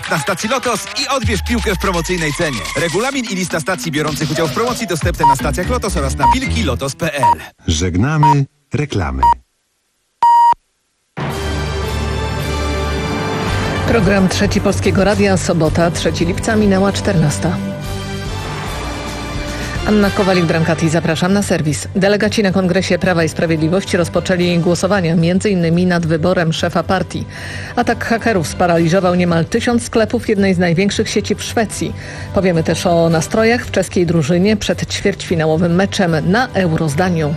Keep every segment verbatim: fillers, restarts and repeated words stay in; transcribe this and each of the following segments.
bilet na stacji Lotos i odbierz piłkę w promocyjnej cenie. Regulamin i lista stacji biorących udział w promocji dostępne na stacjach Lotos oraz na pilki lotos kropka pe el. Żegnamy reklamy. Program Trzeci Polskiego Radia, sobota, trzeciego lipca, minęła czternasta. Anna Kowalik-Brankati, zapraszam na serwis. Delegaci na Kongresie Prawa i Sprawiedliwości rozpoczęli głosowania między innymi nad wyborem szefa partii. Atak hakerów sparaliżował niemal tysiąc sklepów jednej z największych sieci w Szwecji. Powiemy też o nastrojach w czeskiej drużynie przed ćwierćfinałowym meczem na Euro z Danią.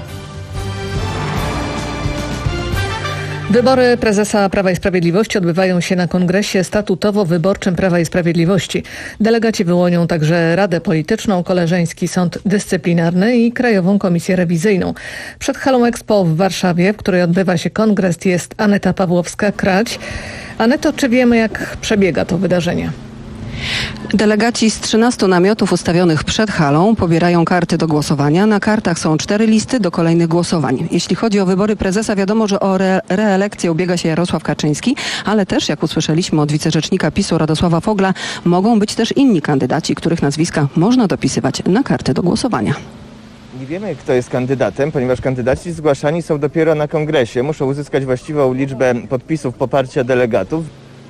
Wybory prezesa Prawa i Sprawiedliwości odbywają się na Kongresie Statutowo-Wyborczym Prawa i Sprawiedliwości. Delegaci wyłonią także Radę Polityczną, Koleżeński Sąd Dyscyplinarny i Krajową Komisję Rewizyjną. Przed halą Expo w Warszawie, w której odbywa się kongres, jest Aneta Pawłowska-Krać. Aneto, czy wiemy, jak przebiega to wydarzenie? Delegaci z trzynastu namiotów ustawionych przed halą pobierają karty do głosowania. Na kartach są cztery listy do kolejnych głosowań. Jeśli chodzi o wybory prezesa, wiadomo, że o re- reelekcję ubiega się Jarosław Kaczyński, ale też, jak usłyszeliśmy od wicerzecznika PiSu Radosława Fogla, mogą być też inni kandydaci, których nazwiska można dopisywać na karty do głosowania. Nie wiemy, kto jest kandydatem, ponieważ kandydaci zgłaszani są dopiero na kongresie. Muszą uzyskać właściwą liczbę podpisów poparcia delegatów.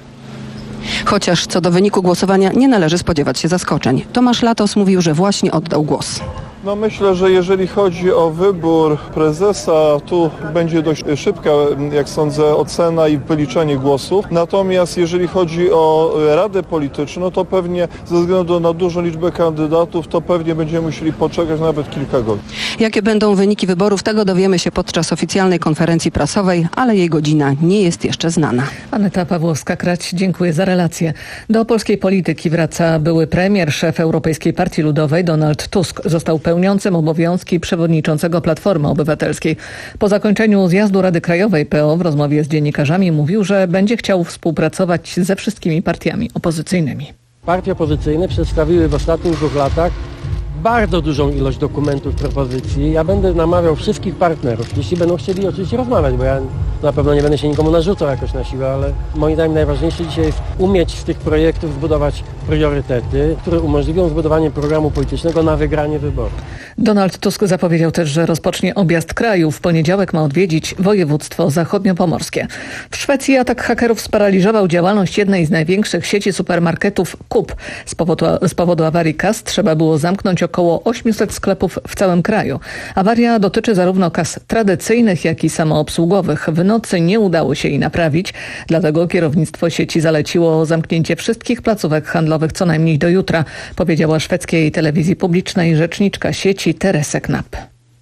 Chociaż co do wyniku głosowania nie należy spodziewać się zaskoczeń. Tomasz Latos mówił, że właśnie oddał głos. No myślę, że jeżeli chodzi o wybór prezesa, tu będzie dość szybka, jak sądzę, ocena i wyliczenie głosów. Natomiast jeżeli chodzi o Radę Polityczną, to pewnie ze względu na dużą liczbę kandydatów, to pewnie będziemy musieli poczekać nawet kilka godzin. Jakie będą wyniki wyborów, tego dowiemy się podczas oficjalnej konferencji prasowej, ale jej godzina nie jest jeszcze znana. Aneta Pawłowska-Krać, dziękuję za relację. Do polskiej polityki wraca były premier, szef Europejskiej Partii Ludowej Donald Tusk. Został pełniącym obowiązki przewodniczącego Platformy Obywatelskiej. Po zakończeniu zjazdu Rady Krajowej P O w rozmowie z dziennikarzami mówił, że będzie chciał współpracować ze wszystkimi partiami opozycyjnymi. Partie opozycyjne przedstawiły w ostatnich dwóch latach bardzo dużą ilość dokumentów, propozycji. Ja będę namawiał wszystkich partnerów, jeśli będą chcieli oczywiście rozmawiać, bo ja na pewno nie będę się nikomu narzucał jakoś na siłę, ale moim zdaniem najważniejsze dzisiaj jest umieć z tych projektów zbudować priorytety, które umożliwią zbudowanie programu politycznego na wygranie wyborów. Donald Tusk zapowiedział też, że rozpocznie objazd kraju. W poniedziałek ma odwiedzić województwo zachodniopomorskie. W Szwecji atak hakerów sparaliżował działalność jednej z największych sieci supermarketów Coop. Z powodu, z powodu awarii kas trzeba było zamknąć około osiemset sklepów w całym kraju. Awaria dotyczy zarówno kas tradycyjnych, jak i samoobsługowych. W nocy nie udało się jej naprawić, dlatego kierownictwo sieci zaleciło zamknięcie wszystkich placówek handlowych co najmniej do jutra, powiedziała szwedzkiej telewizji publicznej rzeczniczka sieci Teresa Knapp.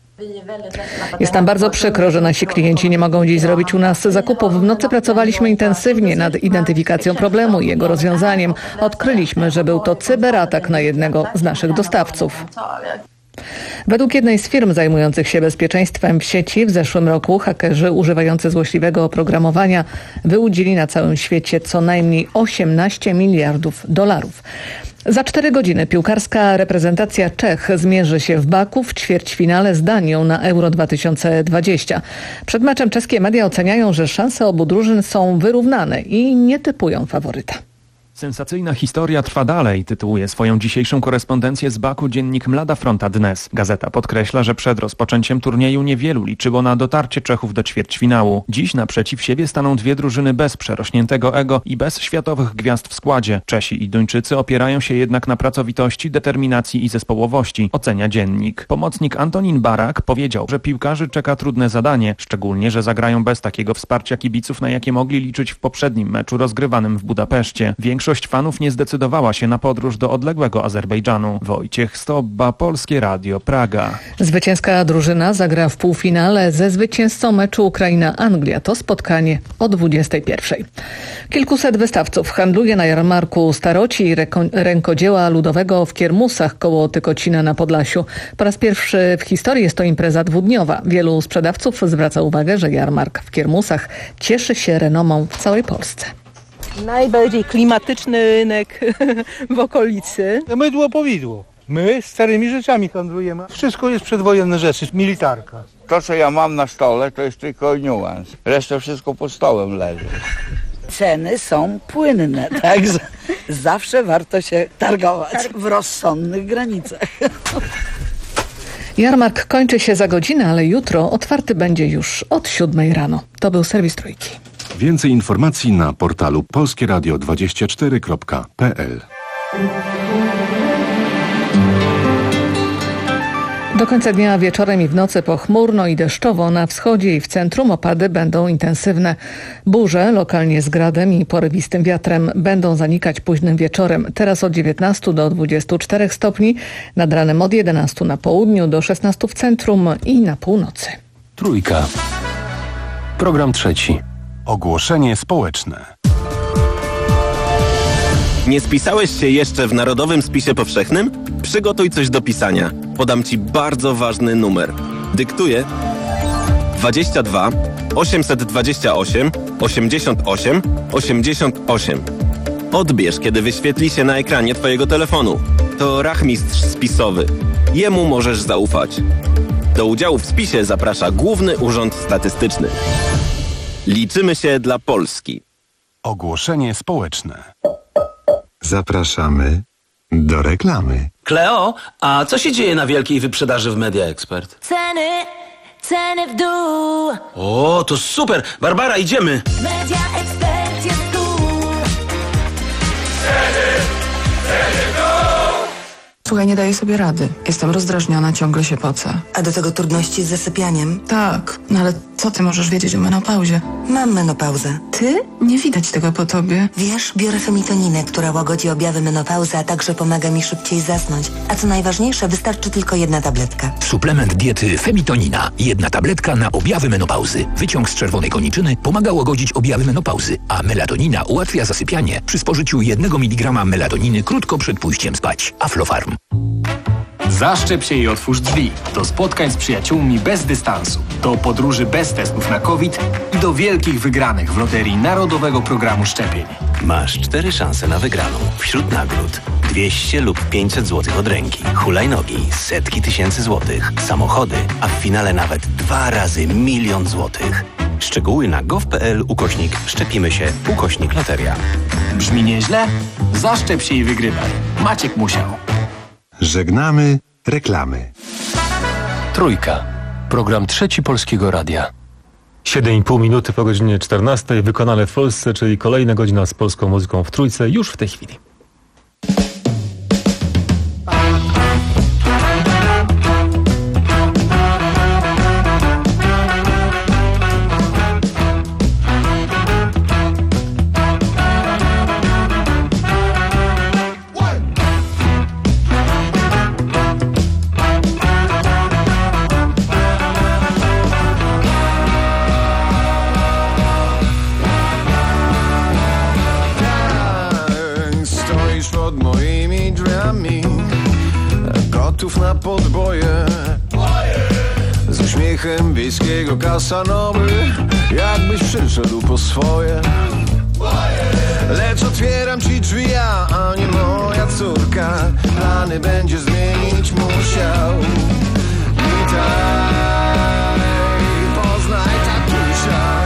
Jest nam bardzo przykro, że nasi klienci nie mogą dziś zrobić u nas zakupów. W nocy pracowaliśmy intensywnie nad identyfikacją problemu i jego rozwiązaniem. Odkryliśmy, że był to cyberatak na jednego z naszych dostawców. Według jednej z firm zajmujących się bezpieczeństwem w sieci w zeszłym roku hakerzy używający złośliwego oprogramowania wyłudzili na całym świecie co najmniej osiemnaście miliardów dolarów. Za cztery godziny piłkarska reprezentacja Czech zmierzy się w Baku w ćwierćfinale z Danią na Euro dwa tysiące dwadzieścia. Przed meczem czeskie media oceniają, że szanse obu drużyn są wyrównane i nie typują faworyta. Sensacyjna historia trwa dalej, tytułuje swoją dzisiejszą korespondencję z Baku dziennik Mlada Fronta Dnes. Gazeta podkreśla, że przed rozpoczęciem turnieju niewielu liczyło na dotarcie Czechów do ćwierćfinału. Dziś naprzeciw siebie staną dwie drużyny bez przerośniętego ego i bez światowych gwiazd w składzie. Czesi i Duńczycy opierają się jednak na pracowitości, determinacji i zespołowości, ocenia dziennik. Pomocnik Antonin Barak powiedział, że piłkarzy czeka trudne zadanie, szczególnie, że zagrają bez takiego wsparcia kibiców, na jakie mogli liczyć w poprzednim meczu rozgrywanym w Budapeszcie. Większość Większość fanów nie zdecydowała się na podróż do odległego Azerbejdżanu. Wojciech Stobba, Polskie Radio, Praga. Zwycięska drużyna zagra w półfinale ze zwycięzcą meczu Ukraina-Anglia. To spotkanie o dwudziestej pierwszej. Kilkuset wystawców handluje na jarmarku staroci i reko- rękodzieła ludowego w Kiermusach koło Tykocina na Podlasiu. Po raz pierwszy w historii jest to impreza dwudniowa. Wielu sprzedawców zwraca uwagę, że jarmark w Kiermusach cieszy się renomą w całej Polsce. Najbardziej klimatyczny rynek w okolicy. Mydło powidło. My starymi rzeczami handlujemy. Wszystko jest przedwojenne rzeczy, militarka. To, co ja mam na stole, to jest tylko niuans. Reszta wszystko pod stołem leży. Ceny są płynne, także zawsze warto się targować w rozsądnych granicach. Jarmark kończy się za godzinę, ale jutro otwarty będzie już od siódmej rano. To był serwis Trójki. Więcej informacji na portalu polskie radio dwadzieścia cztery kropka p l. Do końca dnia wieczorem i w nocy pochmurno i deszczowo. Na wschodzie i w centrum opady będą intensywne. Burze, lokalnie z gradem i porywistym wiatrem, będą zanikać późnym wieczorem. Teraz od dziewiętnastu do dwudziestu czterech stopni, nad ranem od jedenastu na południu do szesnastu w centrum i na północy. Trójka. Program trzeci. Ogłoszenie społeczne. Nie spisałeś się jeszcze w Narodowym Spisie Powszechnym? Przygotuj coś do pisania. Podam Ci bardzo ważny numer. Dyktuję dwadzieścia dwa osiemset dwadzieścia osiem osiemdziesiąt osiem osiemdziesiąt osiem. Odbierz, kiedy wyświetli się na ekranie Twojego telefonu. To rachmistrz spisowy. Jemu możesz zaufać. Do udziału w spisie zaprasza Główny Urząd Statystyczny. Liczymy się dla Polski. Ogłoszenie społeczne. Zapraszamy do reklamy. Kleo, a co się dzieje na wielkiej wyprzedaży w Media Expert? Ceny, ceny w dół. O, to super! Barbara, idziemy! Media Expert jest tu. Ceny, ceny w dół. Słuchaj, nie daję sobie rady. Jestem rozdrażniona, ciągle się pocę. A do tego trudności z zasypianiem? Tak, no ale co ty możesz wiedzieć o menopauzie? Mam menopauzę. Ty? Nie widać tego po tobie. Wiesz, biorę femitoninę, która łagodzi objawy menopauzy, a także pomaga mi szybciej zasnąć. A co najważniejsze, wystarczy tylko jedna tabletka. Suplement diety Femitonina. Jedna tabletka na objawy menopauzy. Wyciąg z czerwonej koniczyny pomaga łagodzić objawy menopauzy, a melatonina ułatwia zasypianie przy spożyciu jednego miligrama melatoniny krótko przed pójściem spać. Aflofarm. Zaszczep się i otwórz drzwi. Do spotkań z przyjaciółmi bez dystansu. Do podróży bez testów na COVID i do wielkich wygranych w loterii Narodowego Programu Szczepień. Masz cztery szanse na wygraną. Wśród nagród dwieście lub pięćset złotych od ręki, hulajnogi, setki tysięcy złotych, samochody, a w finale nawet dwa razy milion złotych. Szczegóły na gov.pl ukośnik szczepimy się ukośnik loteria. Brzmi nieźle? Zaszczep się i wygrywaj. Maciek musiał. Żegnamy reklamy. Trójka. Program trzeci Polskiego Radia. siedem i pół minuty po godzinie czternastej. Wykonane w Polsce, czyli kolejna godzina z polską muzyką w Trójce już w tej chwili. Na podboje z uśmiechem wiejskiego kasanowy, jakbyś przyszedł po swoje. Lecz otwieram ci drzwi ja, a nie moja córka. Plany będzie zmienić musiał. Witaj, poznaj tatusia.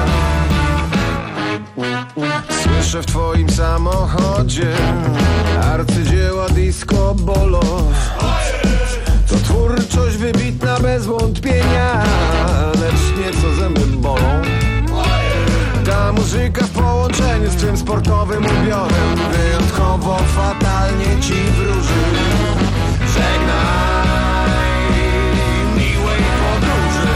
Słyszę w twoim samochodzie arcydzieła disco bolo. To twórczość wybitna bez wątpienia, lecz nieco zęby bolą. Ta muzyka w połączeniu z tym sportowym ubiorem wyjątkowo fatalnie ci wróży. Żegnaj miłej podróży,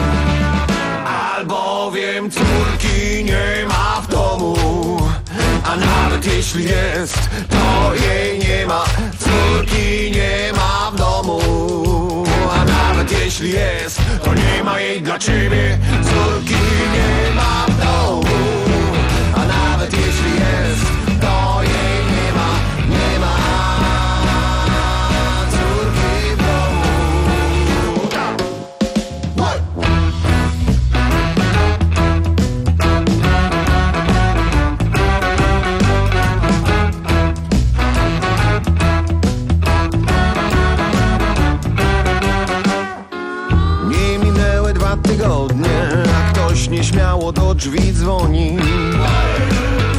albowiem córki nie ma w domu, a nawet jeśli jest, to jej nie ma. Córki nie ma w domu, a nawet jeśli jest, to nie ma jej dla ciebie. Córki nie ma w domu, a nawet jeśli jest, to jej nie ma, nie ma córki w domu. Tygodnie, a ktoś nieśmiało do drzwi dzwoni.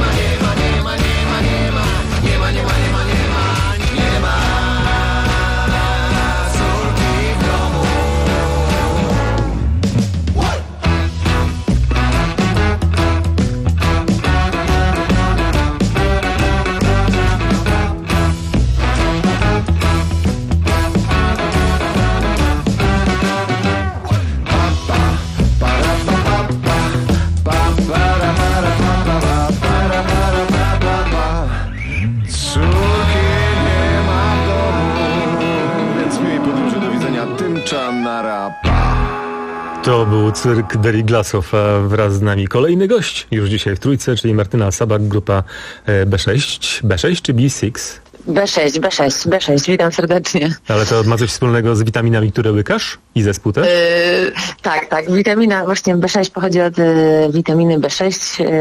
To był cyrk Deriglasow, a wraz z nami kolejny gość już dzisiaj w Trójce, czyli Martyna Sabak, grupa B sześć. B sześć czy B sześć? B sześć, B sześć, B sześć, witam serdecznie. Ale to ma coś wspólnego z witaminami, które łykasz? I zespół też? Yy, tak, tak. Witamina właśnie B sześć pochodzi od y, witaminy B sześć. Yy,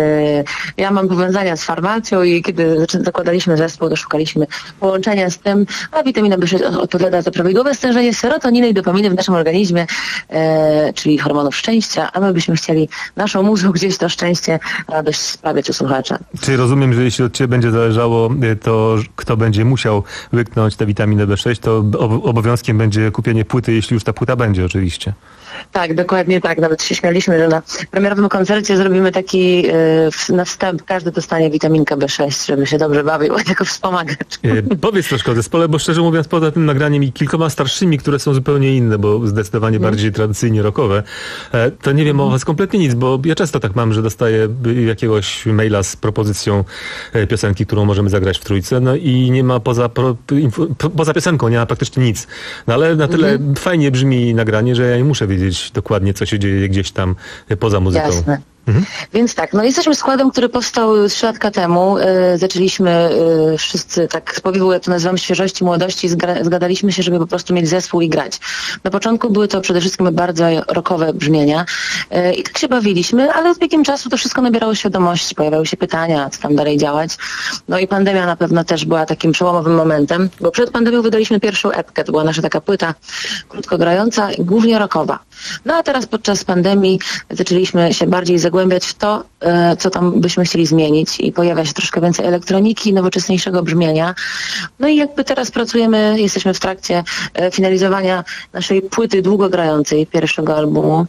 ja mam powiązania z farmacją i kiedy zakładaliśmy zespół, to szukaliśmy połączenia z tym, a witamina B sześć odpowiada za prawidłowe stężenie serotoniny i dopaminy w naszym organizmie, yy, czyli hormonów szczęścia, a my byśmy chcieli naszą muzą gdzieś to szczęście, radość sprawiać u słuchacza. Czy rozumiem, że jeśli od Ciebie będzie zależało, to kto będzie musiał łyknąć tę witaminę B sześć, to obowiązkiem będzie kupienie płyty, jeśli już ta płyta będzie oczywiście. Tak, dokładnie tak. Nawet się śmialiśmy, że na premierowym koncercie zrobimy taki yy, na wstęp, każdy dostanie witaminkę B sześć, żeby się dobrze bawił, jako wspomagacz. E, powiedz troszkę o zespole, bo szczerze mówiąc poza tym nagraniem i kilkoma starszymi, które są zupełnie inne, bo zdecydowanie mm. bardziej tradycyjnie rockowe, e, to nie wiem mm. o was kompletnie nic, bo ja często tak mam, że dostaję jakiegoś maila z propozycją e, piosenki, którą możemy zagrać w Trójce, no i nie ma poza, pro, info, po, poza piosenką, nie ma praktycznie nic. No ale na tyle mm. fajnie brzmi nagranie, że ja nie muszę wiedzieć dokładnie, co się dzieje gdzieś tam poza muzyką. Jasne. Mhm. Więc tak, no jesteśmy składem, który powstał trzy latka temu. Yy, zaczęliśmy yy, wszyscy, tak z powiewu, ja to nazywam świeżości, młodości, zgra- zgadaliśmy się, żeby po prostu mieć zespół i grać. Na początku były to przede wszystkim bardzo rockowe brzmienia yy, i tak się bawiliśmy, ale z biegiem czasu to wszystko nabierało świadomości, pojawiały się pytania, co tam dalej działać. No i pandemia na pewno też była takim przełomowym momentem, bo przed pandemią wydaliśmy pierwszą epkę, to była nasza taka płyta krótkogrająca, głównie rockowa. No a teraz podczas pandemii zaczęliśmy się bardziej zagłębiać w to, co tam byśmy chcieli zmienić i pojawia się troszkę więcej elektroniki, nowoczesniejszego brzmienia. No i jakby teraz pracujemy, jesteśmy w trakcie finalizowania naszej płyty długogrającej, pierwszego albumu,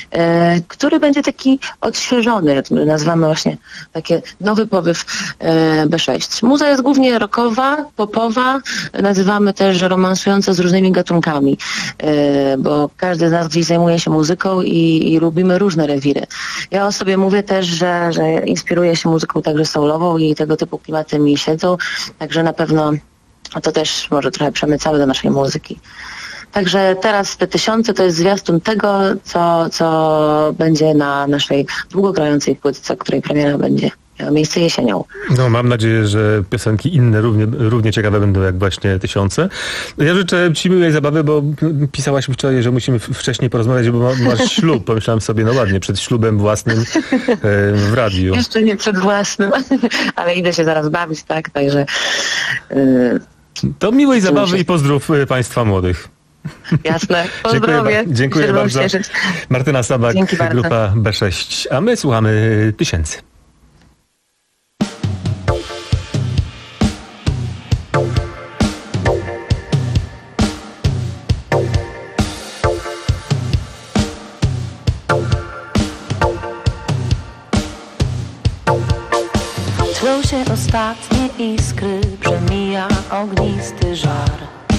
który będzie taki odświeżony, nazywamy właśnie takie nowy powiew B sześć. Muza jest głównie rockowa, popowa, nazywamy też romansująca z różnymi gatunkami, bo każdy z nas gdzieś zajmuje się muzyką i, i lubimy różne rewiry. Ja o sobie mówię też, że, że inspiruję się muzyką także soulową i tego typu klimaty mi siedzą, także na pewno to też może trochę przemycamy do naszej muzyki. Także teraz te tysiące to jest zwiastun tego, co, co będzie na naszej długogrającej płytce, której premiera będzie miało miejsce jesienią. No, mam nadzieję, że piosenki inne równie, równie ciekawe będą jak właśnie Tysiące. Ja życzę Ci miłej zabawy, bo pisałaś mi wczoraj, że musimy wcześniej porozmawiać, bo masz ślub. Pomyślałam sobie, no ładnie, przed ślubem własnym w radiu. Jeszcze nie przed własnym, ale idę się zaraz bawić, tak, także... Yy, to miłej zabawy i pozdrów Państwa młodych. Jasne, pozdrowie. Dziękuję, dziękuję bardzo. Cieszyć. Martyna Sabak, grupa B sześć, a my słuchamy Tysięcy. Tną się ostatnie iskry, przemija ognisty żar.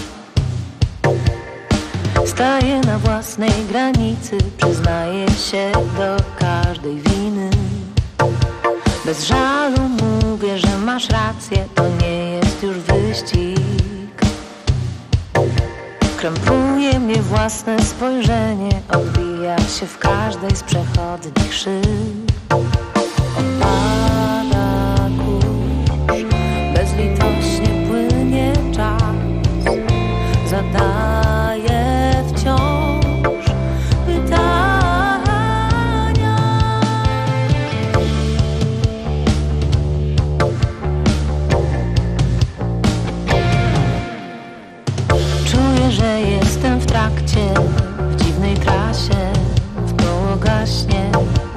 Staję na własnej granicy, przyznaję się do każdej winy. Bez żalu mówię, że masz rację, to nie jest już wyścig. Krępuje mnie własne spojrzenie, odbija się w każdej z przechodnich szyb. Opada kurz, bezlitośnie płynie czas, zadaje wciąż pytania. Czuję, że jestem w trakcie, w dziwnej trasie, w koło gaśnie.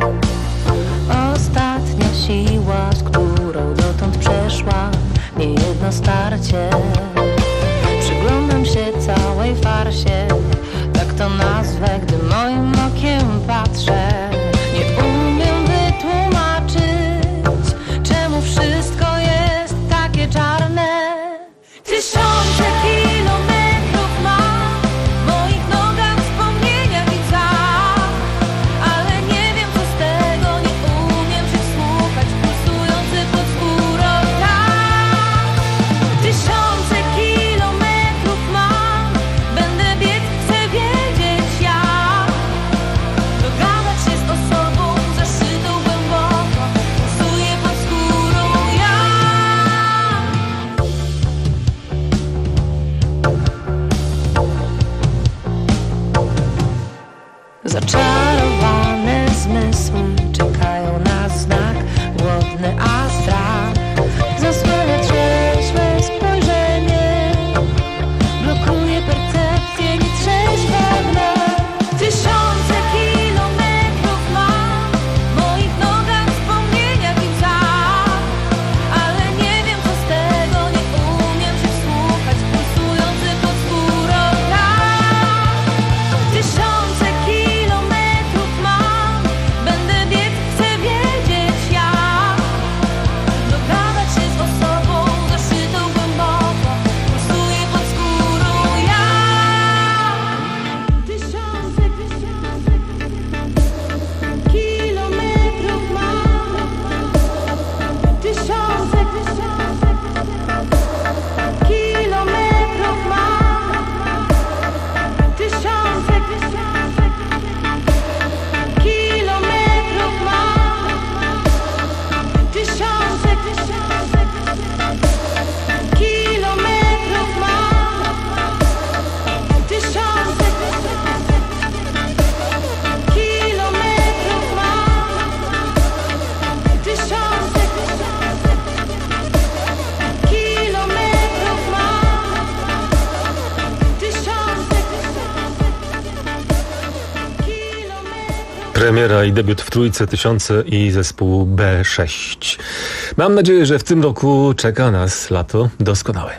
Ostatnia siła, z którą dotąd przeszłam niejedno starcie. Przyglądam się całej farsie, tak to nazwę, gdy moim okiem patrzę. Nie umiem wytłumaczyć, czemu wszystko jest takie czarne. Tysiące kilometrów mam w moich nogach, wspomnienia i tak, ale nie wiem co z tego, nie umiem przysłuchać, pulsujący pod skórą tak. Tysiące kilometrów mam, będę biec, chcę wiedzieć jak, dogadać się z osobą zaszytą głęboko, pulsuje pod skórą ja. Zaczarowane zmysły czekają na znak, głodny a strach zasłania trzeźwe spojrzenie, blokuje percepcję nietrzeźwe wnet. Tysiące kilometrów mam w moich nogach, wspomnienia i tak, ale nie wiem co z tego, nie umiem się wsłuchać, pulsujący pod skórą tak. Tysiące kilometrów mam, będę biec, chcę wiedzieć jak, dogadać się z osobą zaszytą głęboko, pulsuje pod skórą ja. Tysiące, tysiące kilometrów mam, tysiące, tysiące kilometrów mam, tysiące, tysiące kilometrów mam, tysiące, tysiące kilometrów mam, tysiące, tysiące kilometrów mam, tysiące, tysiące kilometrów mam, tysiące, Premiera i debiut w trójce Tysiące i zespół B sześć. Mam nadzieję, że w tym roku czeka nas lato doskonałe.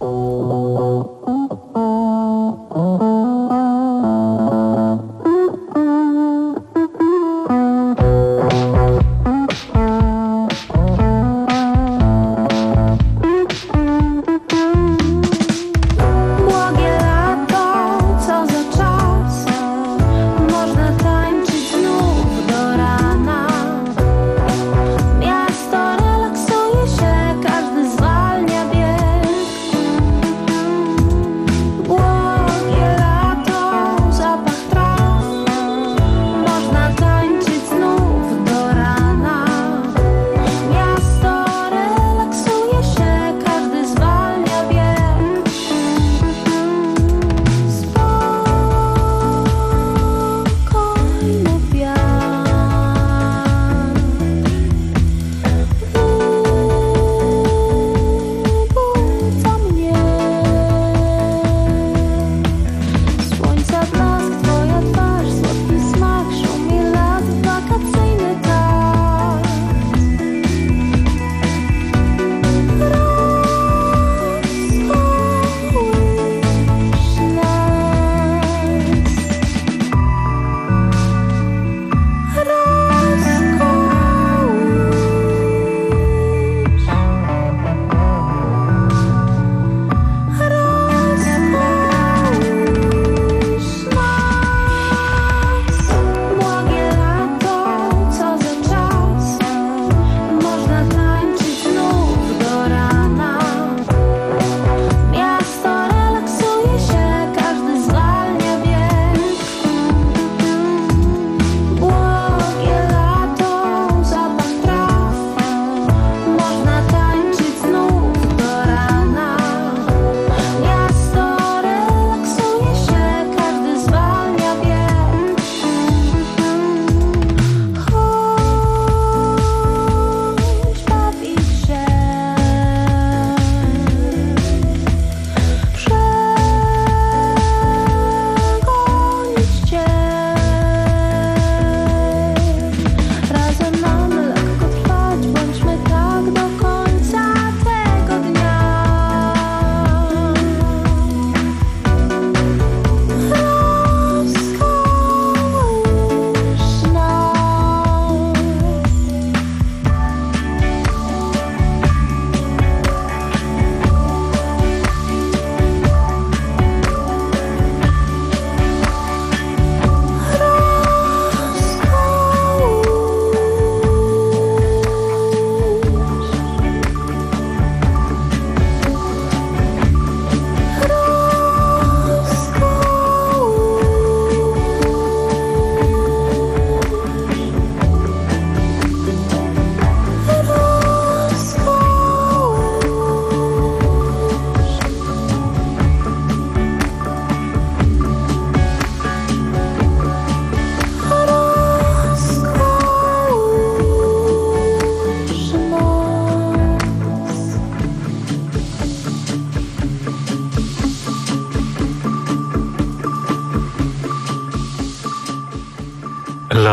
Błogie lato, co za czas, można tańczyć znów do rana. Miasto relaksuje się, każdy zwalnia bieg.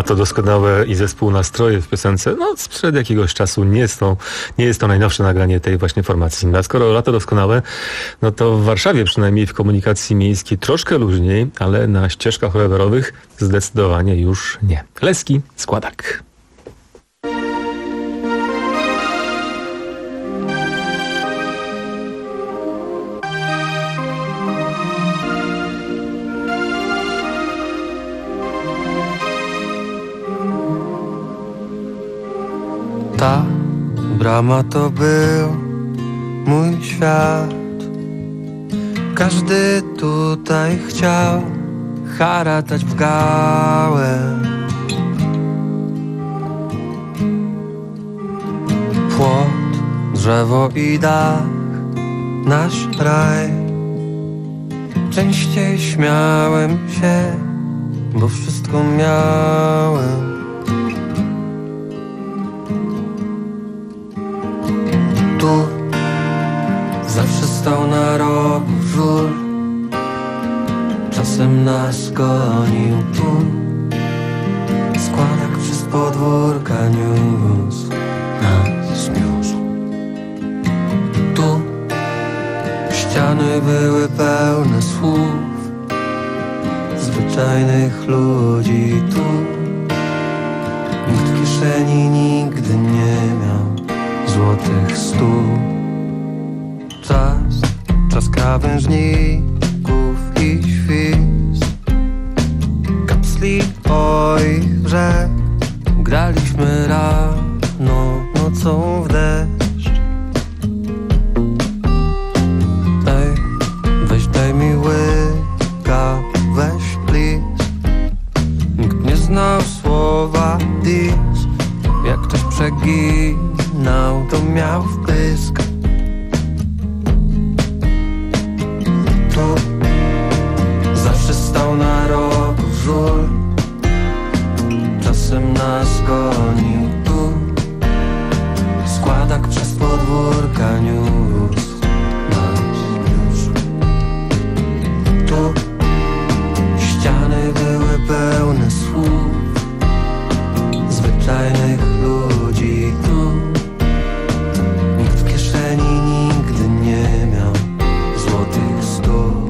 Lato doskonałe i zespół Nastroje w piosence, no sprzed jakiegoś czasu nie jest to, nie jest to najnowsze nagranie tej właśnie formacji. A skoro Lato doskonałe, no to w Warszawie przynajmniej w komunikacji miejskiej troszkę luźniej, ale na ścieżkach rowerowych zdecydowanie już nie. Leski, Składak. Ta brama to był mój świat. Każdy tutaj chciał haratać w gałę. Płot, drzewo i dach, nasz raj. Częściej śmiałem się, bo wszystko miałem. Tu zawsze stał na rogu żur, czasem nas gonił tu. Składak przez podwórka niósł, nas niósł. Tu ściany były pełne słów zwyczajnych ludzi. Tu nikt w kieszeni nigdy nie miał złotych stu. Czas, czas krawężników i świst, kapsli moich rzek. Graliśmy rano, nocą w deszcz. Ej, weź daj mi łyka, weź please. Nikt nie znał słowa dis. Jak ktoś przeginał, to miał wpysk. Tu zawsze stał na rogu żur, czasem nas gonił tu. Składak przez podwórka niósł, nas niósł. Tu ściany były pełne słów zwyczajnych ludzi. Tu nikt w kieszeni nigdy nie miał złotych stu.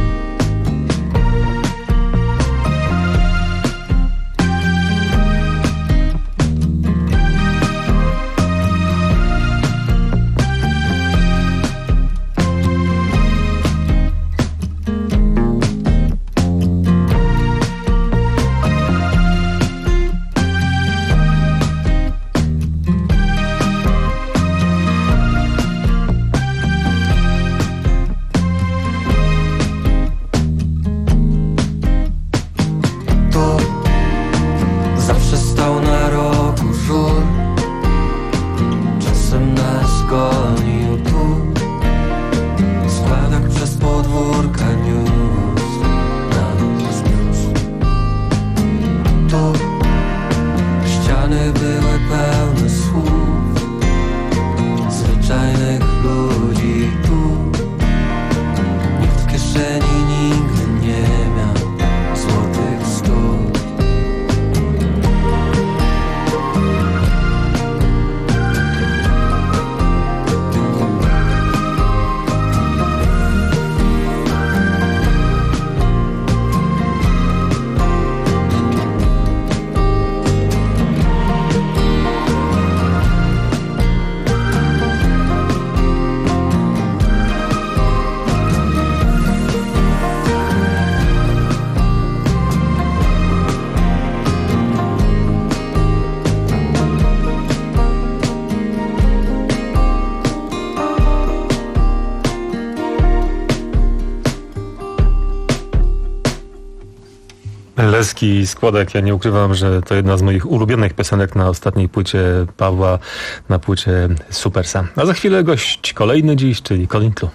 Leski i Składak. Ja nie ukrywam, że to jedna z moich ulubionych piosenek na ostatniej płycie Pawła, na płycie Supersa. A za chwilę gość kolejny dziś, czyli Colin Clou.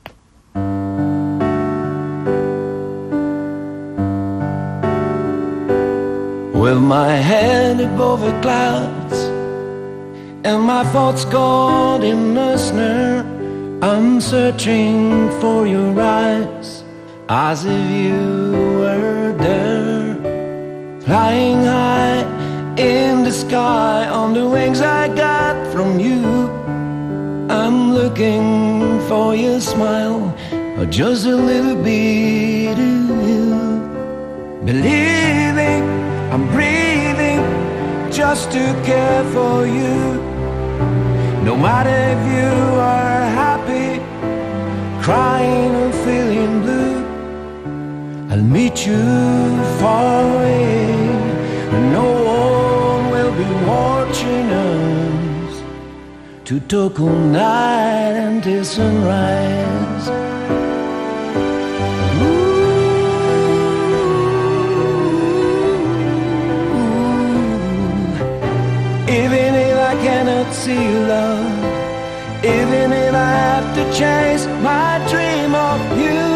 With my head above the clouds and my thoughts caught in a snare, I'm searching for your eyes as if you were there. flying high in the sky on the wings I got from you. I'm looking for your smile, or just a little bit of you. Believing I'm breathing just to care for you. No matter if you are happy, crying or feeling blue, I'll meet you far away, and no one will be watching us to talk all night until sunrise. Even if I cannot see you, love, even if I have to chase my dream of you,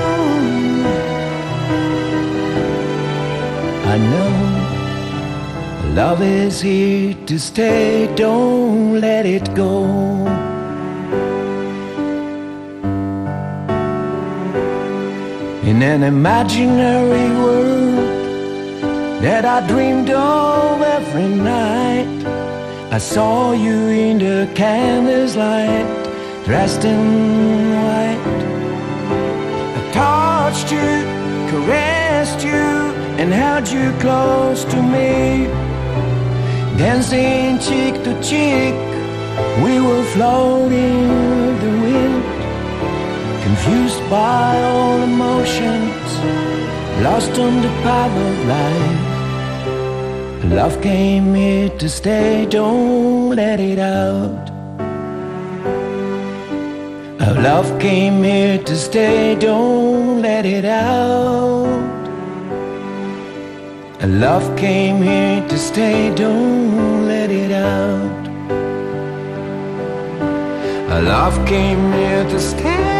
I know love is here to stay, don't let it go. In an imaginary world that I dreamed of every night, I saw you in the candle's light, dressed in white. I touched you, caressed you, and held you close to me. Dancing cheek to cheek, we were floating with the wind, confused by all emotions, lost on the path of life. Love came here to stay, don't let it out. Our love came here to stay, don't let it out. Our love came here to stay, don't let it out. Our love came here to stay.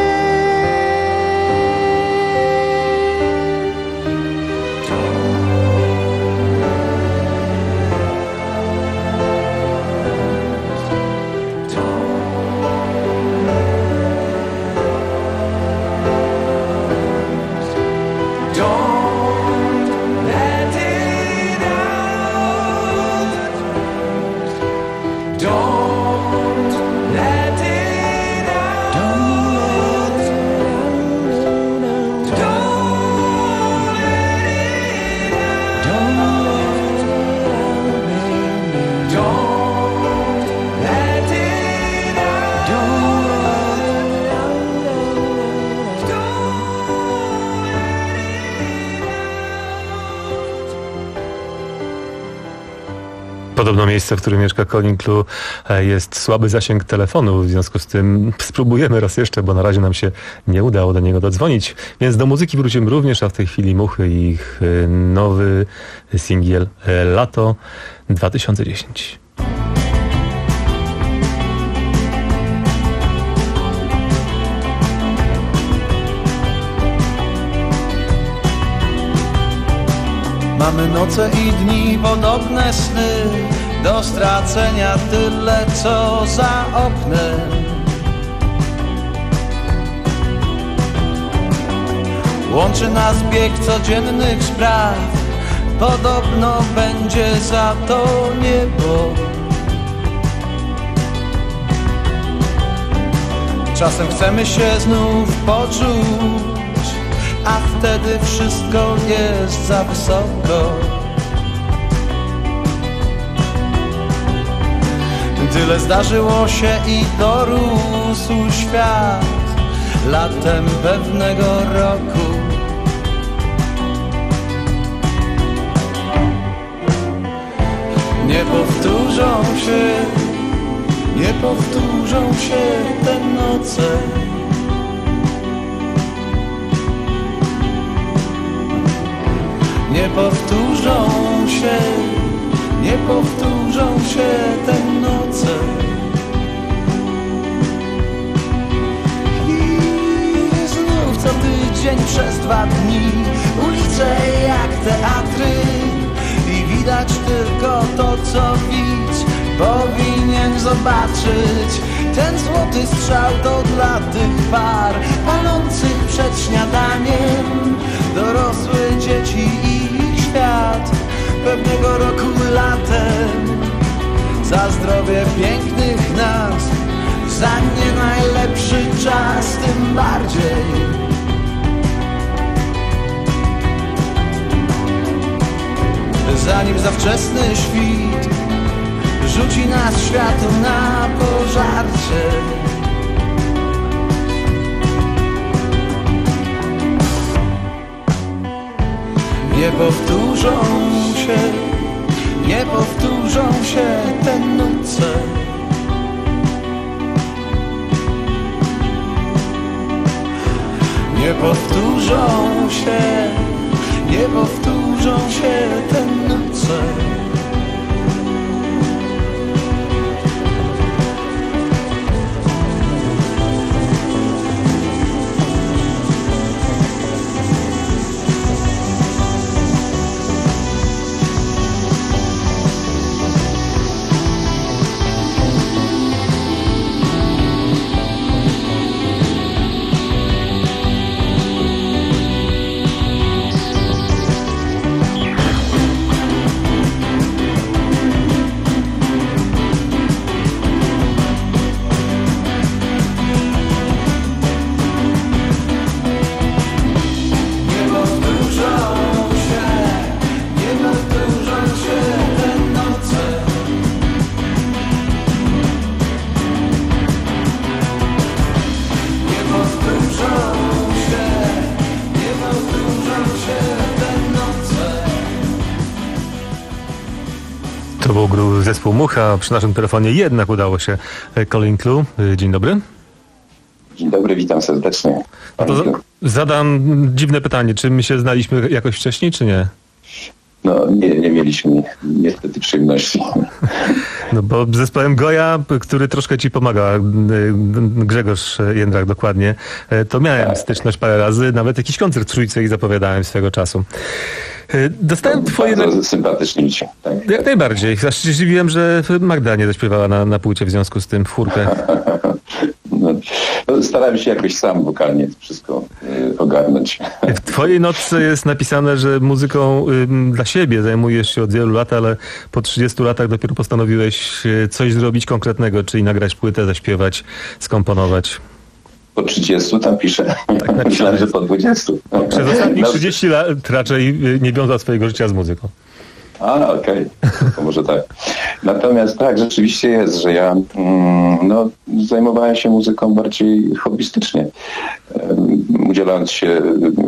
Podobno miejsce, w którym mieszka Colin Clou, jest słaby zasięg telefonu, w związku z tym spróbujemy raz jeszcze, bo na razie nam się nie udało do niego dodzwonić. Więc do muzyki wrócimy również, a w tej chwili Muchy i ich nowy singiel Lato dwa tysiące dziesięć. Mamy noce i dni, podobne sny, do stracenia tyle, co za oknem. Łączy nas bieg codziennych spraw, podobno będzie za to niebo. Czasem chcemy się znów poczuć, a wtedy wszystko jest za wysoko. Tyle zdarzyło się i dorósł świat latem pewnego roku. Nie powtórzą się, nie powtórzą się te noce. Nie powtórzą się, nie powtórzą się te noce. I znów co tydzień przez dwa dni ulice jak teatry i widać tylko to, co widz powinien zobaczyć. Ten złoty strzał to dla tych par palących przed śniadaniem, dorosłe dzieci i ich świat. pewnego roku latem. Za zdrowie pięknych nas, za nie najlepszy czas, tym bardziej. Zanim za wczesny świt rzuci nas światło na pożarcie. Nie powtórzą się, nie powtórzą się te noce. Nie powtórzą się, nie powtórzą się te noce. To był gru zespół Mucha. Przy naszym telefonie jednak udało się Colin Clue. Dzień dobry. Dzień dobry, witam serdecznie. No to zadam dziwne pytanie. Czy my się znaliśmy jakoś wcześniej, czy nie? No nie, nie mieliśmy niestety przyjemności. No bo z zespołem Goja, który troszkę ci pomaga, Grzegorz Jędrak dokładnie, to miałem tak. styczność parę razy, nawet jakiś koncert w Trójce i zapowiadałem swego czasu. Dostałem no, twoje... Bardzo sympatyczni ludzie. Tak. Jak najbardziej. Aż się zdziwiłem, że Magda nie zaśpiewała na, na płycie w związku z tym w chórkę. No, no, starałem się jakoś sam wokalnie to wszystko y, ogarnąć. W twojej notce jest napisane, że muzyką y, dla siebie zajmujesz się od wielu lat, ale po trzydziestu latach dopiero postanowiłeś coś zrobić konkretnego, czyli nagrać płytę, zaśpiewać, skomponować. Po trzydziestu tam piszę. Tak, myślałem, że po dwudziestu. Przez ostatnich trzydzieści lat raczej nie wiązał swojego życia z muzyką. A, okej, okay. To może tak. Natomiast tak, rzeczywiście jest, że ja mm, no, zajmowałem się muzyką bardziej hobbystycznie, um, udzielając się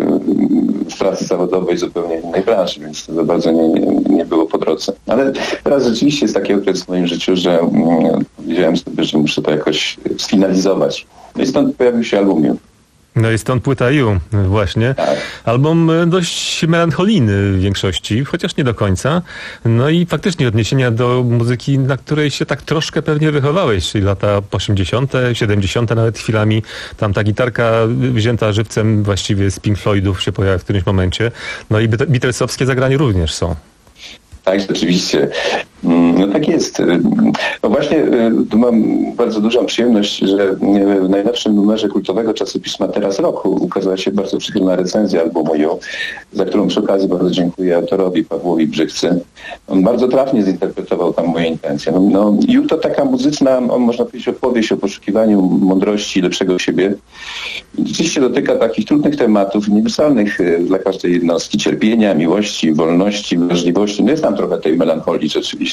um, w pracy zawodowej zupełnie innej branży, więc to za bardzo nie, nie, nie było po drodze. Ale teraz rzeczywiście jest taki okres w moim życiu, że um, powiedziałem sobie, że muszę to jakoś sfinalizować. No i stąd pojawił się album Ju. No i stąd płyta Ju, właśnie. Tak. Album dość melancholijny w większości, chociaż nie do końca. No i faktycznie odniesienia do muzyki, na której się tak troszkę pewnie wychowałeś, czyli lata osiemdziesiąte, siedemdziesiąte nawet chwilami. Tam ta gitarka wzięta żywcem właściwie z Pink Floydów się pojawia w którymś momencie. No i Beatlesowskie zagranie również są. Tak, rzeczywiście. No tak jest. No właśnie tu mam bardzo dużą przyjemność, że w najnowszym numerze kultowego czasopisma Teraz Roku ukazała się bardzo przychylna recenzja albumu Ju, za którą przy okazji bardzo dziękuję autorowi Pawłowi Brzygcy. On bardzo trafnie zinterpretował tam moje intencje. No, no Ju to taka muzyczna, on można powiedzieć, opowieść o poszukiwaniu mądrości, lepszego siebie. I rzeczywiście dotyka takich trudnych tematów, uniwersalnych dla każdej jednostki, cierpienia, miłości, wolności, wrażliwości. No jest tam trochę tej melancholii rzeczywiście.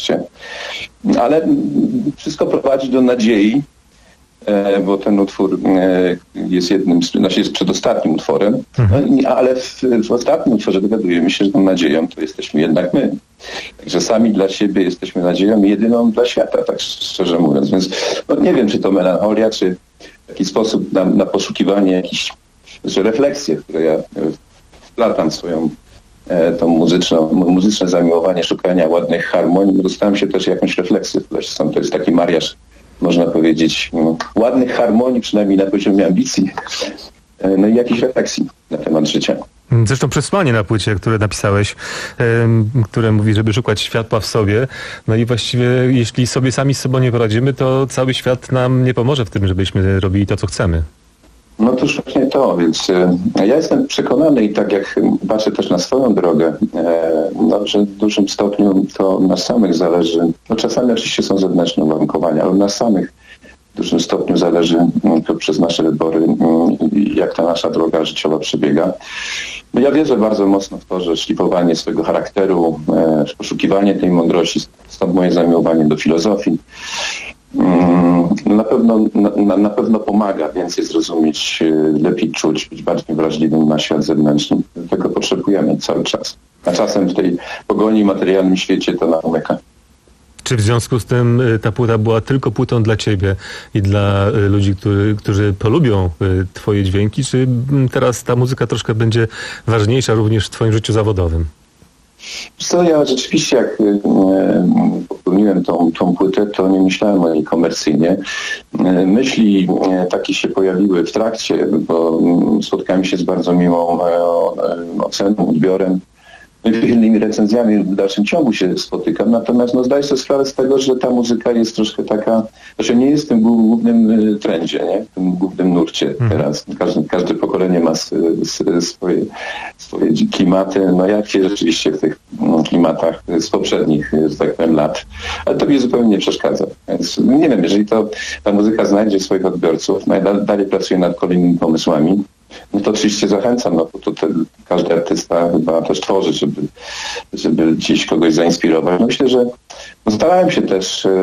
Ale wszystko prowadzi do nadziei, bo ten utwór jest jednym, znaczy jest przedostatnim utworem, mhm. ale w, w ostatnim utworze dowiadujemy się, że tą nadzieją to jesteśmy jednak my. Także sami dla siebie jesteśmy nadzieją jedyną dla świata, tak szczerze mówiąc. Więc no, nie wiem, czy to melancholia, czy w jakiś sposób na, na poszukiwanie jakichś, znaczy refleksje, które ja wplatam swoją to muzyczne, muzyczne zamiłowanie, szukania ładnych harmonii. Dostałem się też jakąś refleksję. To jest taki mariaż, można powiedzieć, ładnych harmonii, przynajmniej na poziomie ambicji, no i jakichś refleksji na temat życia. Zresztą przesłanie na płycie, które napisałeś, które mówi, żeby szukać światła w sobie. No i właściwie, jeśli sobie sami z sobą nie poradzimy, to cały świat nam nie pomoże w tym, żebyśmy robili to, co chcemy. No to już właśnie to, więc e, ja jestem przekonany i tak jak patrzę też na swoją drogę, e, no, że w dużym stopniu to nas samych zależy, no czasami oczywiście są zewnętrzne uwarunkowania, ale nas samych w dużym stopniu zależy no, to przez nasze wybory, jak ta nasza droga życiowa przebiega. No ja wierzę bardzo mocno w to, że szlifowanie swojego charakteru, e, poszukiwanie tej mądrości, stąd moje zamiłowanie do filozofii, Na pewno, na, na pewno pomaga więcej zrozumieć, lepiej czuć, być bardziej wrażliwym na świat zewnętrzny. Tego potrzebujemy cały czas. A czasem w tej pogoni materialnym świecie to nam umyka. Czy w związku z tym ta płyta była tylko płytą dla ciebie i dla ludzi, który, którzy polubią twoje dźwięki, czy teraz ta muzyka troszkę będzie ważniejsza również w twoim życiu zawodowym? Co ja rzeczywiście jak e, popełniłem tą, tą płytę, to nie myślałem o niej komercyjnie. E, myśli e, takie się pojawiły w trakcie, bo m, spotkałem się z bardzo miłą e, oceną, odbiorem. Innymi recenzjami w dalszym ciągu się spotykam, natomiast no, zdaję sobie sprawę z tego, że ta muzyka jest troszkę taka, że nie jest w tym głównym trendzie, nie? W tym głównym nurcie teraz. Każde, każde pokolenie ma s, s, swoje, swoje klimaty. No ja się rzeczywiście w tych klimatach z poprzednich, że tak powiem, lat, ale to mi zupełnie nie przeszkadza. Więc nie wiem, jeżeli to ta muzyka znajdzie swoich odbiorców, no ja dalej pracuję nad kolejnymi pomysłami, no to oczywiście zachęcam, no bo to ten, każdy artysta chyba też tworzy, żeby, żeby gdzieś kogoś zainspirować. No myślę, że no starałem się też y,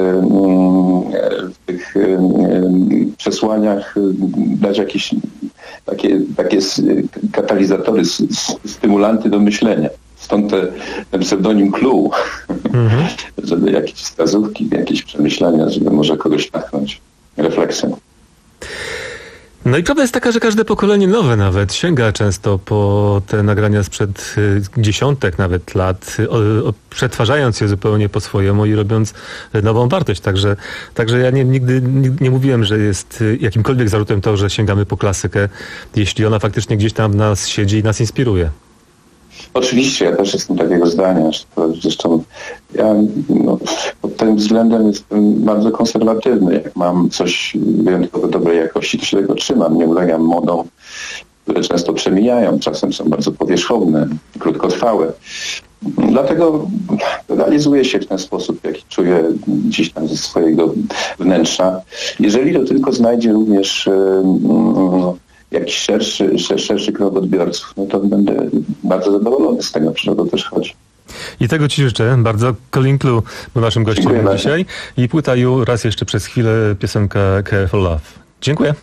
y, w tych y, y, przesłaniach y, dać jakieś takie, takie katalizatory, stymulanty do myślenia. Stąd te, ten pseudonim Clue, mhm. żeby jakieś wskazówki, jakieś przemyślenia, żeby może kogoś natchnąć refleksją. No i prawda jest taka, że każde pokolenie nowe nawet sięga często po te nagrania sprzed y, dziesiątek nawet lat, o, o, przetwarzając je zupełnie po swojemu i robiąc nową wartość. Także, także ja nie, nigdy nie, nie mówiłem, że jest jakimkolwiek zarzutem to, że sięgamy po klasykę, jeśli ona faktycznie gdzieś tam w nas siedzi i nas inspiruje. Oczywiście, ja też jestem takiego zdania. Zresztą ja no, pod tym względem jestem bardzo konserwatywny. Jak mam coś wyjątkowo dobrej jakości, to się tego trzymam. Nie ulegam modom, które często przemijają. Czasem są bardzo powierzchowne, krótkotrwałe. Dlatego realizuję się w ten sposób, jaki czuję gdzieś tam ze swojego wnętrza. Jeżeli to tylko znajdzie również no, jakiś szerszy, szerszy krąg odbiorców, no to będę bardzo zadowolony z tego, że o to też chodzi. I tego ci życzę bardzo. Colin Clue był naszym gościem Dziękuję dzisiaj. Bardzo. I płyta You, raz jeszcze przez chwilę piosenka Careful Love. Dziękuję.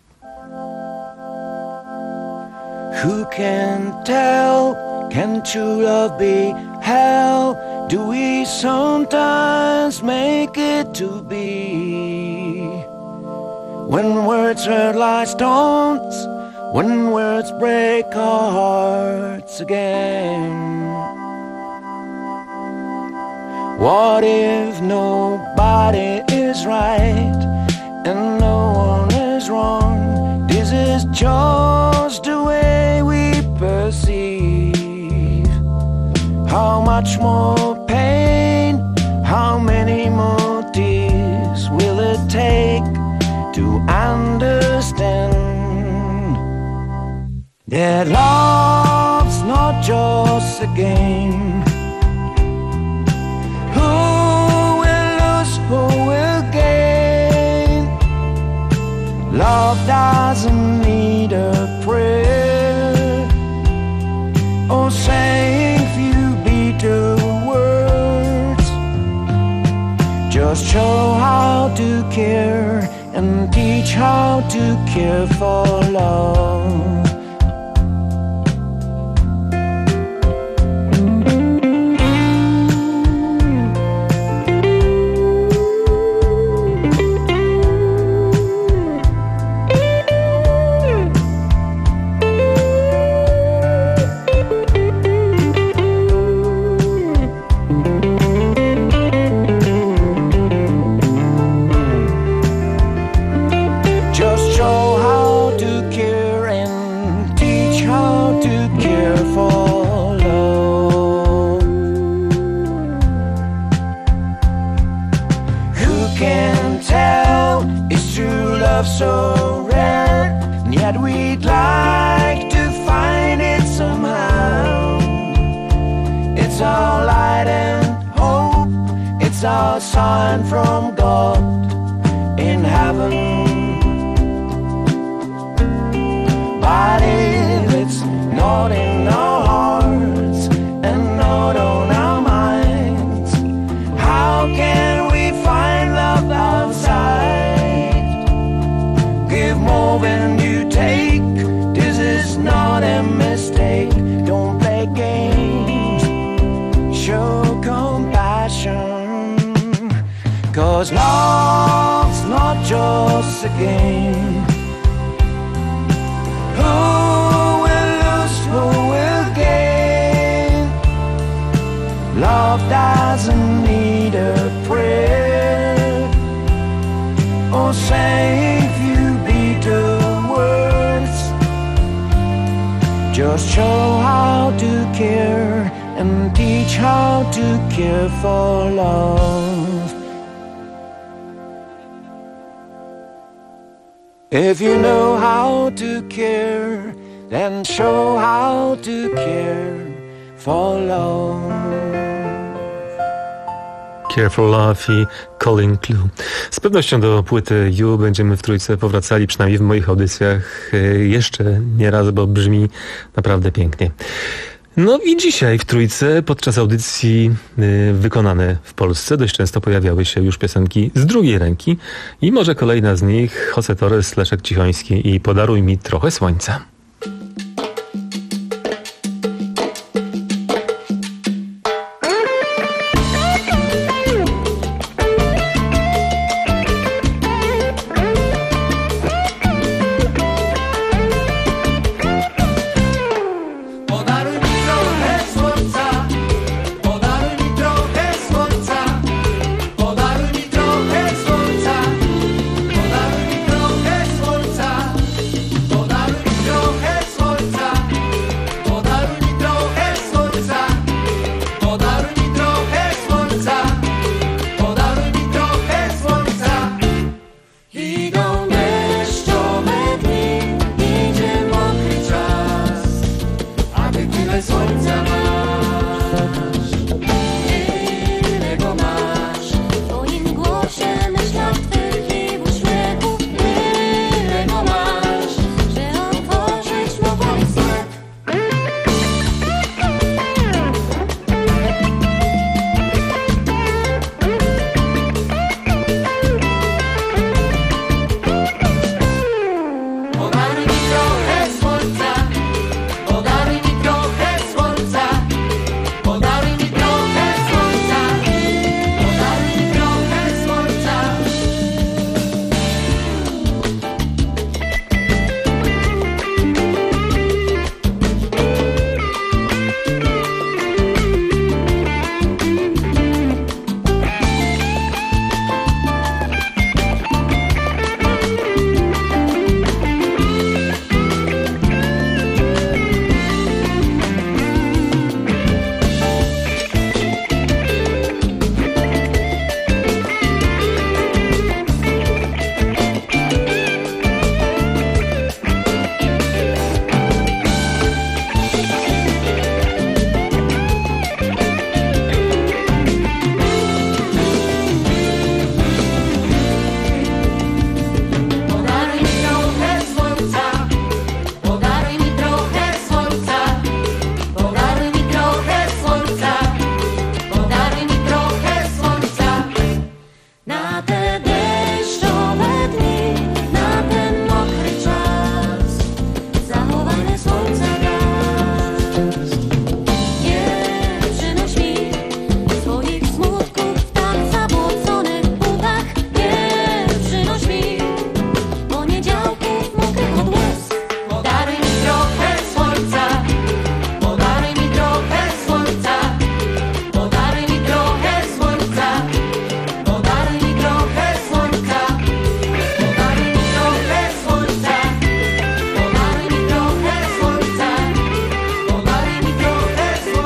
Who can tell? Can true love be hell? Do we sometimes make it to be? When words hurt like stones, when words break our hearts again. What if nobody is right and no one is wrong? This is just the way we perceive. How much more pain, how many more tears will it take to understand that love's not just a game? Who will lose, who will gain? Love doesn't need a prayer or saying few bitter words. Just show how to care and teach how to care for love. So rare, and yet we'd like to find it somehow. It's our light and hope, it's our sign from God in heaven. But if it's not in our hearts and not on our minds, how can we find love outside? Give more than you take, this is not a mistake. Don't play games, show compassion, 'cause love's not just a game. Who will lose, who will gain? Love doesn't need a prayer or say few bitter words. Just show how to care and teach how to care for love. If you know how to care, then show how to care for love. Care for Love i Calling Clue. Z pewnością do płyty You będziemy w trójce powracali, przynajmniej w moich audycjach, jeszcze nie raz, bo brzmi naprawdę pięknie. No i dzisiaj w trójce podczas audycji y, wykonane w Polsce dość często pojawiały się już piosenki z drugiej ręki i może kolejna z nich Jose Torres, Leszek Cichoński i Podaruj mi trochę słońca.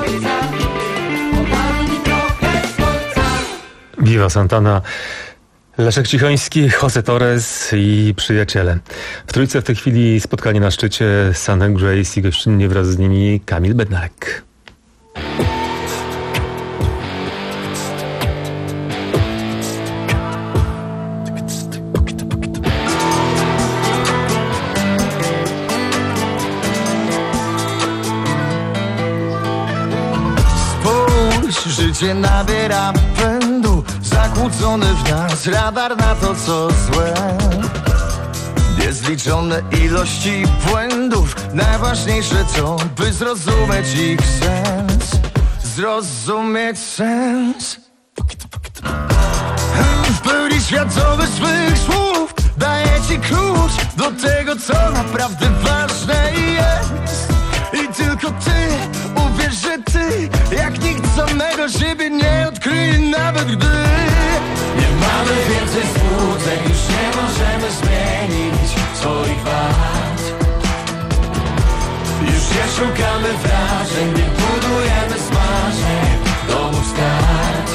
Viva Santana Leszek Cichoński, Jose Torres i przyjaciele. W trójce w tej chwili spotkanie na szczycie Sun and Grace i gościnnie wraz z nimi Kamil Bednarek. Życie nabiera pędu, zakłócony w nas radar na to, co złe. Niezliczone ilości błędów, najważniejsze to, by zrozumieć ich sens. Zrozumieć sens. W pełni świadomy swych słów daję ci klucz do tego, co naprawdę ważne jest. I tylko ty, uwierz, że ty, jak nikt samego siebie nie odkryje, nawet gdy nie mamy więcej złudzeń, już nie możemy zmienić swoich wad. Już nie szukamy wrażeń, nie budujemy smażeń, domów z kart.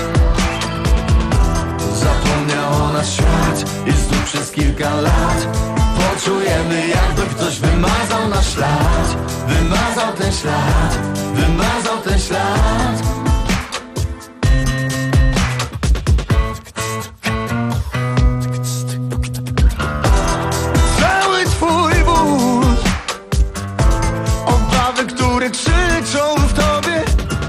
Zapomniał nas świat i znów przez kilka lat poczujemy, jakby ktoś wymazał nasz ślad. Wymazał ten ślad, wymazał ten ślad. Cały twój ból, obawy, które krzyczą w tobie,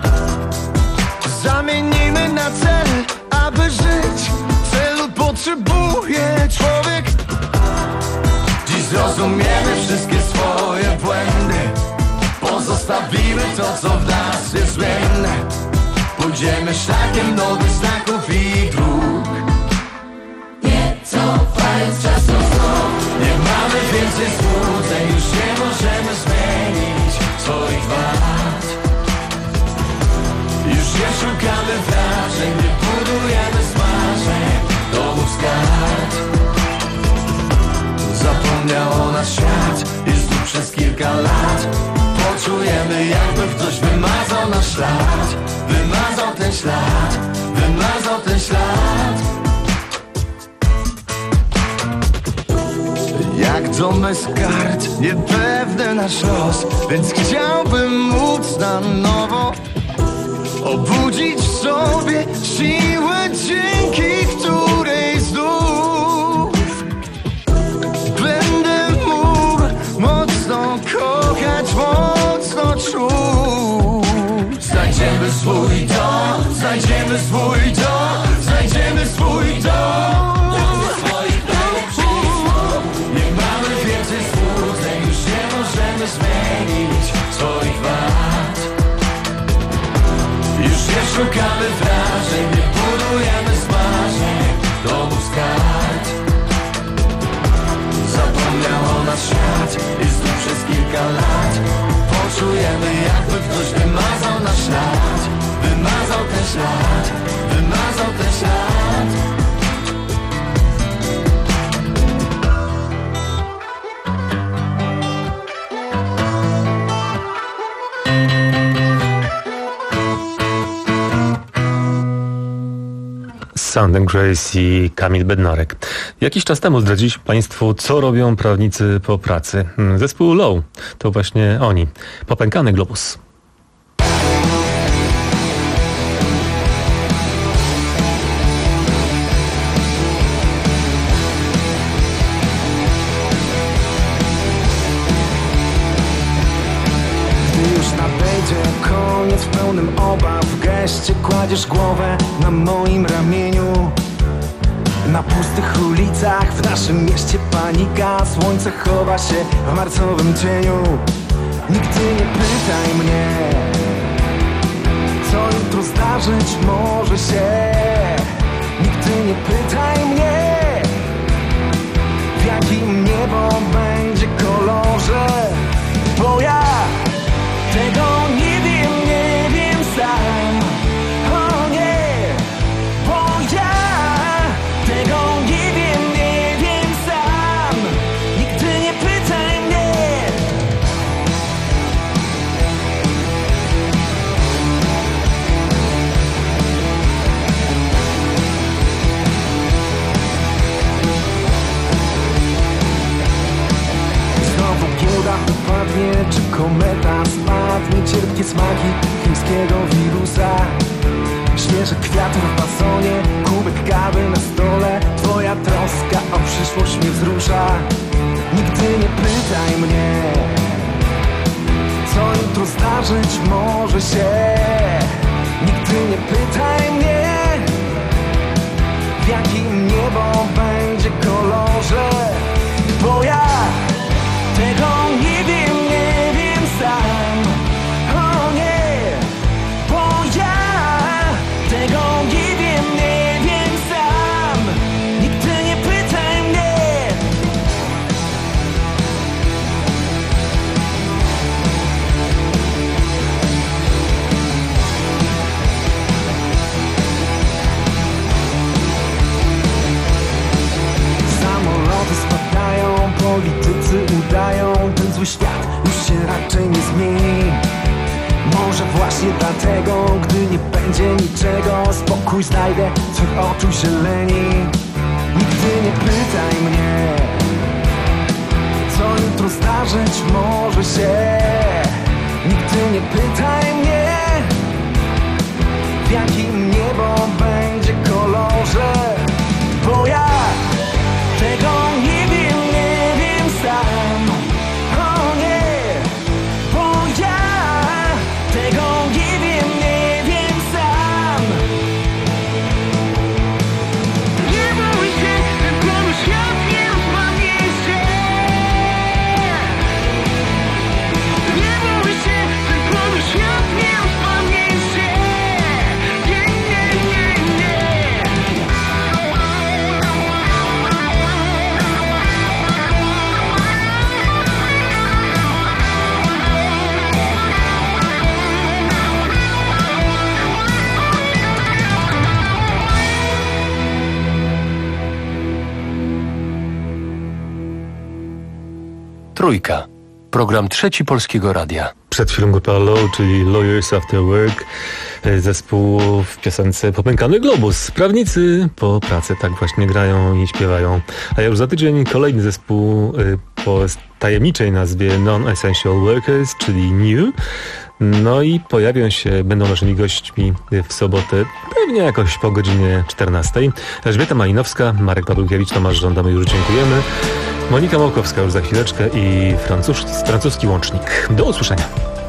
zamienimy na cel, aby żyć. Celu potrzebuje człowiek. Dziś zrozumiemy wszystkie swoje błędy, pozostawimy to, co w nas jest zmienne. Pójdziemy szlakiem nowych znaków i dróg, nie cofając czasu znów. Nie mamy więcej złudzeń, już nie możemy zmienić swoich wad. Już nie szukamy wrażeń, nie budujemy smażeń, domów z kart. Zapomniał o nas świat i znów przez kilka lat poczujemy, jakby ktoś wymazał nasz ślad. Wymazał ten ślad, wymazał ten ślad. Jak dom z kart, niepewny nasz los, więc chciałbym móc na nowo obudzić w sobie siłę, dzięki której znów będę mógł mocno kochać, mocno czuć. Znajdziemy swój dom, znajdziemy swój dom, znajdziemy swój dom. Nie mamy więcej złudzeń, już nie możemy zmienić swoich wad. Już nie szukamy wrażeń, nie budujemy smażeń, domów z kart. Zapomniał o nas świat i znów przez kilka lat poczujemy, jakby ktoś wymazał nasz ślad. Wymazał ten ślad, wymazał ten ślad. Sun and Grace i Kamil Bednarek. Jakiś czas temu zdradziliśmy Państwu, co robią prawnicy po pracy. Zespół Low to właśnie oni. Popękany globus. Koniec w pełnym obaw, w geście kładziesz głowę na moim ramieniu. Na pustych ulicach w naszym mieście panika, słońce chowa się w marcowym cieniu. Nigdy nie pytaj mnie, co jutro zdarzyć może się. Nigdy nie pytaj mnie, w jakim niebo będzie kolorze, bo ja tego nie wiem, nie wiem sam. O nie, bo ja tego nie wiem, nie wiem sam. Nigdy nie pytaj mnie. znowu giełda upadnie, czy kometa spadnie. Cierpkie smaki chińskiego wirusa, świeże kwiaty w basonie, kubek kawy na stole. Twoja troska o przyszłość mnie wzrusza. Nigdy nie pytaj mnie, co jutro zdarzyć może się. Nigdy nie pytaj mnie, w jakim niebo będzie kolorze. Bo ja tego nie wiem, nie wiem sam. O nie, bo ja tego nie wiem, nie wiem sam. Nigdy nie pytaj mnie. Samoloty spadają, politycy udają, ten zły świat już się raczej nie zmieni. Może właśnie dlatego, gdy nie będzie niczego, spokój znajdę w twych oczu zieleni. Nigdy nie pytaj mnie, co jutro zdarzyć może się. Nigdy nie pytaj mnie, w jakim niebo będzie kolorze. Bo ja tego nie wiem, nie wiem sam. O nie, bo ja tego nie wiem, nie wiem sam. Nie bój się, ten plon świat nie rozpadnie się. Nie bój się, ten plon świat nie rozpadnie się. Nie, nie, nie, nie. Trójka. Program Trzeci Polskiego Radia. Przed chwilą grupa Low, czyli Lawyers After Work, zespół w piosence Popękany Globus. Prawnicy po pracy tak właśnie grają i śpiewają. A już za tydzień kolejny zespół po tajemniczej nazwie Non-Essential Workers, czyli New. No i pojawią się, będą naszymi gośćmi w sobotę, pewnie jakoś po godzinie czternastej. Elżbieta Malinowska, Marek Pawłkiewicz, Tomasz Żądamy, już dziękujemy. Monika Małkowska już za chwileczkę i francuz, francuski łącznik. Do usłyszenia.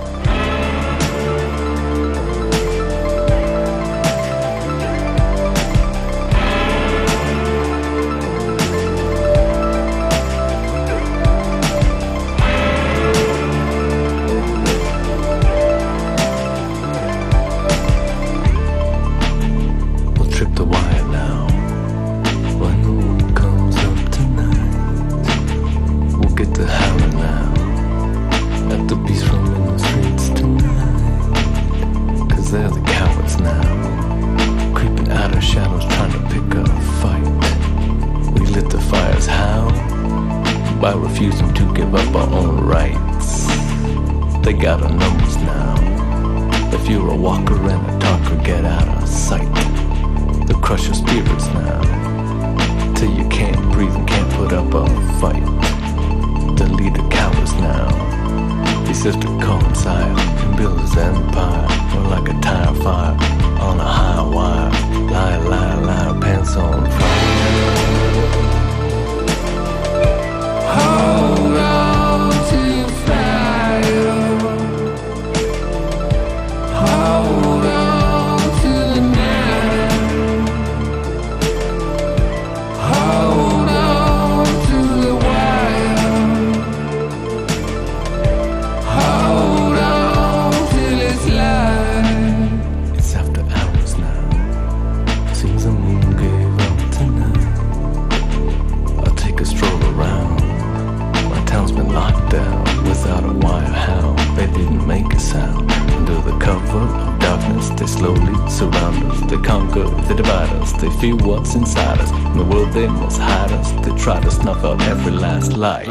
Inside us, in the world they must hide us. They try to snuff out every last light.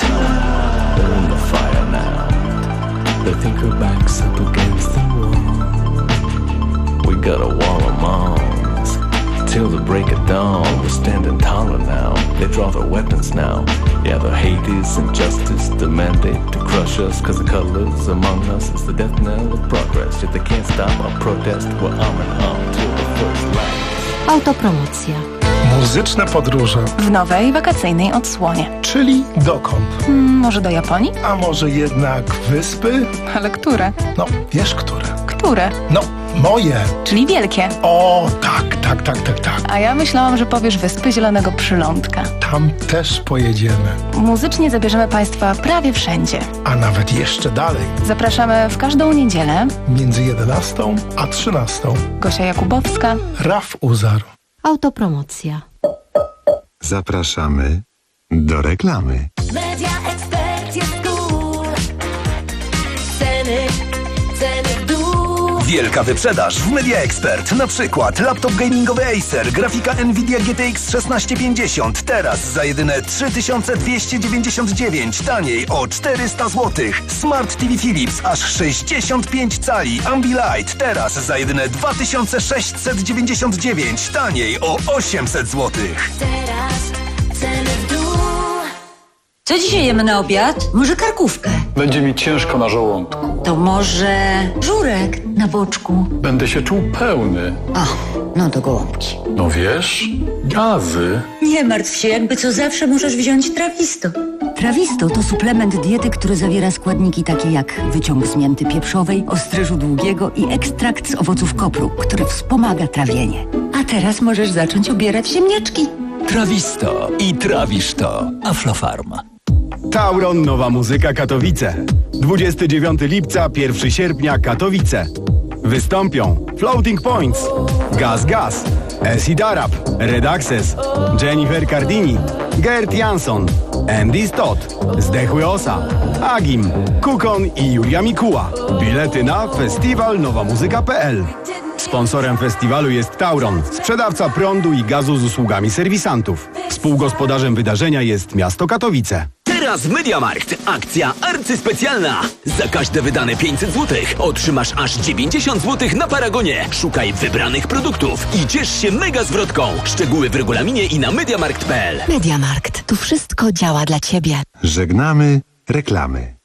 They're in the fire now. They think her back's up against the wall. We got a wall of moms till the break of dawn. We're standing taller now. They draw their weapons now. Yeah, the hate is injustice, the mandate to crush us, cause the colors among us is the death knell of progress. Yet they can't stop our protest, we're arm in arm till the first light. Autopromocja. Muzyczne podróże. W nowej, wakacyjnej odsłonie. Czyli dokąd? Hmm, może do Japonii? A może jednak wyspy? Ale które? No, wiesz które. Które? No, moje. Czyli wielkie. O, tak, tak, tak, tak, tak. A ja myślałam, że powiesz Wyspy Zielonego Przylądka. Tam też pojedziemy. Muzycznie zabierzemy Państwa prawie wszędzie. A nawet jeszcze dalej. Zapraszamy w każdą niedzielę. Między jedenastą a trzynastą. Gosia Jakubowska. Raf Uzar. Autopromocja. Zapraszamy do reklamy. Media Expert jest cool. Ceny, ceny w dół. Wielka wyprzedaż w Media Expert. Na przykład laptop gamingowy Acer, grafika Nvidia G T X szesnaście pięćdziesiąt. Teraz za jedyne trzy tysiące dwieście dziewięćdziesiąt dziewięć. Taniej o czterysta złotych. Smart T V Philips aż sześćdziesiąt pięć cali. Ambilight teraz za jedyne dwa tysiące sześćset dziewięćdziesiąt dziewięć. Taniej o osiemset złotych. Teraz ceny w dół. Co dzisiaj jemy na obiad? Może karkówkę? Będzie mi ciężko na żołądku. To może żurek na boczku? Będę się czuł pełny. O, no to gołąbki. No wiesz, gazy. Nie martw się, jakby co zawsze możesz wziąć Trawisto. Trawisto to suplement diety, który zawiera składniki takie jak wyciąg z mięty pieprzowej, ostryżu długiego i ekstrakt z owoców kopru, który wspomaga trawienie. A teraz możesz zacząć obierać ziemniaczki. Trawisto i trawisz to. Aflofarm. Tauron Nowa Muzyka Katowice. dwudziestego dziewiątego lipca, pierwszego sierpnia Katowice. Wystąpią Floating Points, Gaz Gaz, Acid Arab, Red Access, Jennifer Cardini, Gert Jansson, Andy Stott, Zdechły Osa, Agim, Kukon i Julia Mikuła. Bilety na festiwal nowa muzyka kropka p l. Sponsorem festiwalu jest Tauron, sprzedawca prądu i gazu z usługami serwisantów. Współgospodarzem wydarzenia jest miasto Katowice. Teraz MediaMarkt. Akcja arcyspecjalna. Za każde wydane pięćset złotych otrzymasz aż dziewięćdziesiąt złotych na Paragonie. Szukaj wybranych produktów i ciesz się mega zwrotką. Szczegóły w regulaminie i na mediamarkt kropka p l. MediaMarkt. Tu wszystko działa dla Ciebie. Żegnamy reklamy.